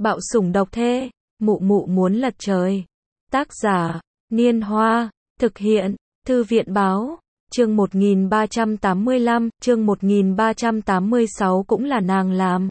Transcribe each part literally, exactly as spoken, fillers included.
Bạo sủng độc thê, mụ mụ muốn lật trời. Tác giả, Niên Hoa, thực hiện, Thư viện báo, chương một nghìn ba trăm tám mươi lăm, chương một nghìn ba trăm tám mươi sáu cũng là nàng làm.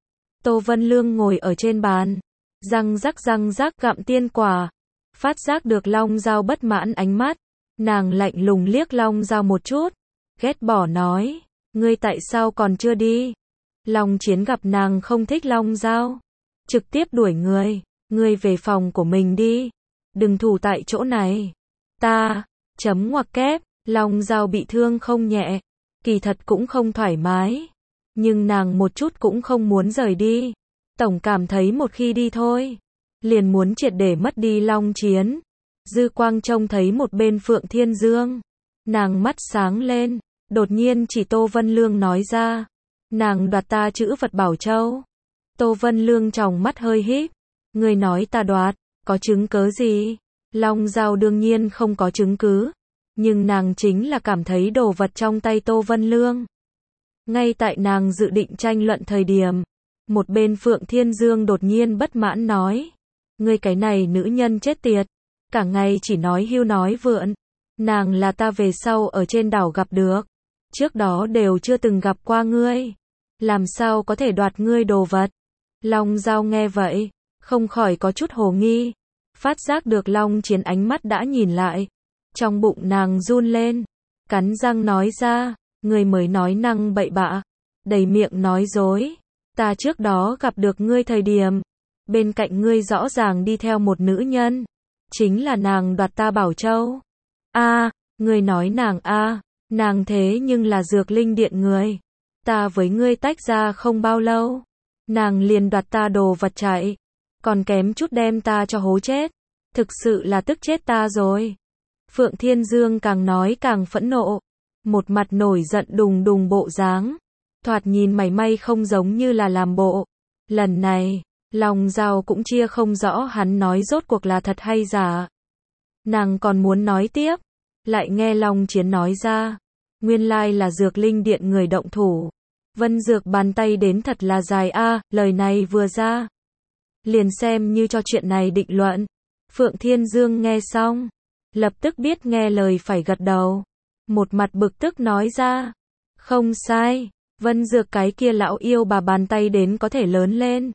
Tô Vân Lương ngồi ở trên bàn, răng rắc răng rắc gặm tiên quả, phát giác được Long Dao bất mãn ánh mắt, nàng lạnh lùng liếc Long Dao một chút, ghét bỏ nói, ngươi tại sao còn chưa đi? Long Chiến gặp nàng không thích Long Dao, trực tiếp đuổi người, ngươi về phòng của mình đi, đừng thủ tại chỗ này. Ta, chấm ngoặc kép, Long Dao bị thương không nhẹ, kỳ thật cũng không thoải mái, nhưng nàng một chút cũng không muốn rời đi, tổng cảm thấy một khi đi thôi, liền muốn triệt để mất đi Long Chiến. Dư quang trông thấy một bên Phượng Thiên Dương, nàng mắt sáng lên, đột nhiên chỉ Tô Vân Lương nói ra, nàng đoạt ta chữ vật bảo châu. Tô Vân Lương tròng mắt hơi híp, ngươi nói ta đoạt, có chứng cớ gì? Long Dao đương nhiên không có chứng cứ, nhưng nàng chính là cảm thấy đồ vật trong tay Tô Vân Lương. Ngay tại nàng dự định tranh luận thời điểm, một bên Phượng Thiên Dương đột nhiên bất mãn nói, ngươi cái này nữ nhân chết tiệt, cả ngày chỉ nói hưu nói vượn, nàng là ta về sau ở trên đảo gặp được, trước đó đều chưa từng gặp qua ngươi, làm sao có thể đoạt ngươi đồ vật? Long Dao nghe vậy, không khỏi có chút hồ nghi, phát giác được Long Chiến ánh mắt đã nhìn lại, trong bụng nàng run lên, cắn răng nói ra, ngươi mới nói năng bậy bạ, đầy miệng nói dối, ta trước đó gặp được ngươi thời điểm, bên cạnh ngươi rõ ràng đi theo một nữ nhân, chính là nàng đoạt ta bảo châu. A, à, ngươi nói nàng a, à, nàng thế nhưng là Dược Linh Điện người, ta với ngươi tách ra không bao lâu, nàng liền đoạt ta đồ vật chạy, còn kém chút đem ta cho hố chết, thực sự là tức chết ta rồi. Phượng Thiên Dương càng nói càng phẫn nộ, một mặt nổi giận đùng đùng bộ dáng, thoạt nhìn mảy may không giống như là làm bộ. Lần này, Long Dao cũng chia không rõ hắn nói rốt cuộc là thật hay giả. Nàng còn muốn nói tiếp, lại nghe Long Chiến nói ra, nguyên lai là Dược Linh Điện người động thủ. Vân Dược bàn tay đến thật là dài a, à, lời này vừa ra, liền xem như cho chuyện này định luận. Phượng Thiên Dương nghe xong, lập tức biết nghe lời phải gật đầu, một mặt bực tức nói ra, không sai, Vân Dược cái kia lão yêu bà bàn tay đến có thể lớn lên.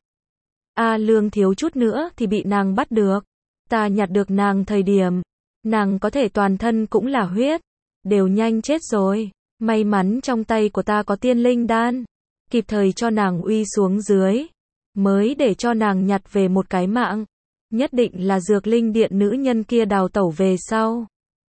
A Lương thiếu chút nữa thì bị nàng bắt được, ta nhặt được nàng thời điểm, nàng có thể toàn thân cũng là huyết, đều nhanh chết rồi, may mắn trong tay của ta có tiên linh đan, kịp thời cho nàng uy xuống dưới, mới để cho nàng nhặt về một cái mạng, nhất định là Dược Linh Điện nữ nhân kia đào tẩu về sau.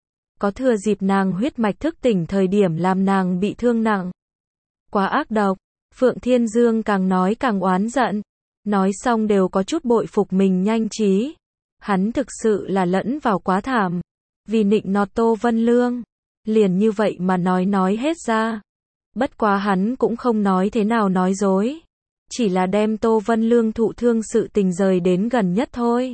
Có thừa dịp nàng huyết mạch thức tỉnh thời điểm làm nàng bị thương nặng. Quá ác độc, Phượng Thiên Dương càng nói càng oán giận, nói xong đều có chút bội phục mình nhanh trí. Hắn thực sự là lẫn vào quá thảm, vì nịnh nọt Tô Vân Lương, liền như vậy mà nói nói hết ra. Bất quá hắn cũng không nói thế nào nói dối, chỉ là đem Tô Vân Lương thụ thương sự tình rời đến gần nhất thôi.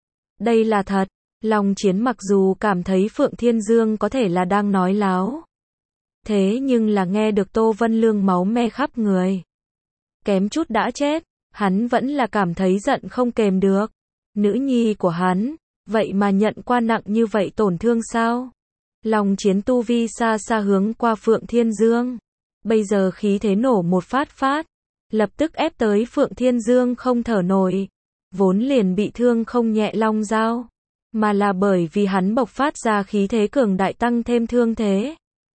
Đây là thật, Long Chiến mặc dù cảm thấy Phượng Thiên Dương có thể là đang nói láo, thế nhưng là nghe được Tô Vân Lương máu me khắp người, kém chút đã chết, hắn vẫn là cảm thấy giận không kềm được. Nữ nhi của hắn, vậy mà nhận qua nặng như vậy tổn thương sao? Long Chiến tu vi xa xa hướng qua Phượng Thiên Dương, bây giờ khí thế nổ một phát phát, lập tức ép tới Phượng Thiên Dương không thở nổi, vốn liền bị thương không nhẹ Long Dao, mà là bởi vì hắn bộc phát ra khí thế cường đại tăng thêm thương thế.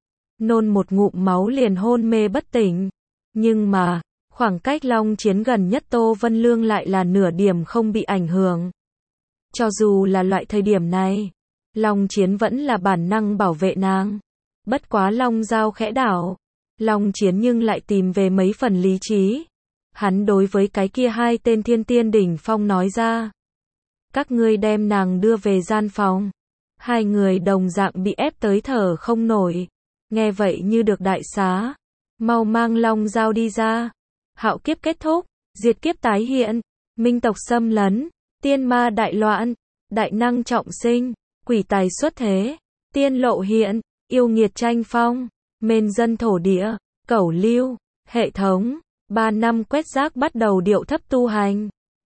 Nôn một ngụm máu liền hôn mê bất tỉnh, nhưng mà, khoảng cách Long Chiến gần nhất Tô Vân Lương lại là nửa điểm không bị ảnh hưởng. Cho dù là loại thời điểm này, Long Chiến vẫn là bản năng bảo vệ nàng. Bất quá Long Dao khẽ đảo, Long Chiến nhưng lại tìm về mấy phần lý trí. Hắn đối với cái kia hai tên thiên tiên đỉnh phong nói ra, các ngươi đem nàng đưa về gian phòng. Hai người đồng dạng bị ép tới thở không nổi, nghe vậy như được đại xá, mau mang Long Dao đi ra. Hạo kiếp kết thúc, diệt kiếp tái hiện, minh tộc xâm lấn, tiên ma đại loạn, đại năng trọng sinh, quỷ tài xuất thế, tiên lộ hiện, yêu nghiệt tranh phong, mên dân thổ địa, cẩu lưu, hệ thống, ba năm quét rác bắt đầu điệu thấp tu hành.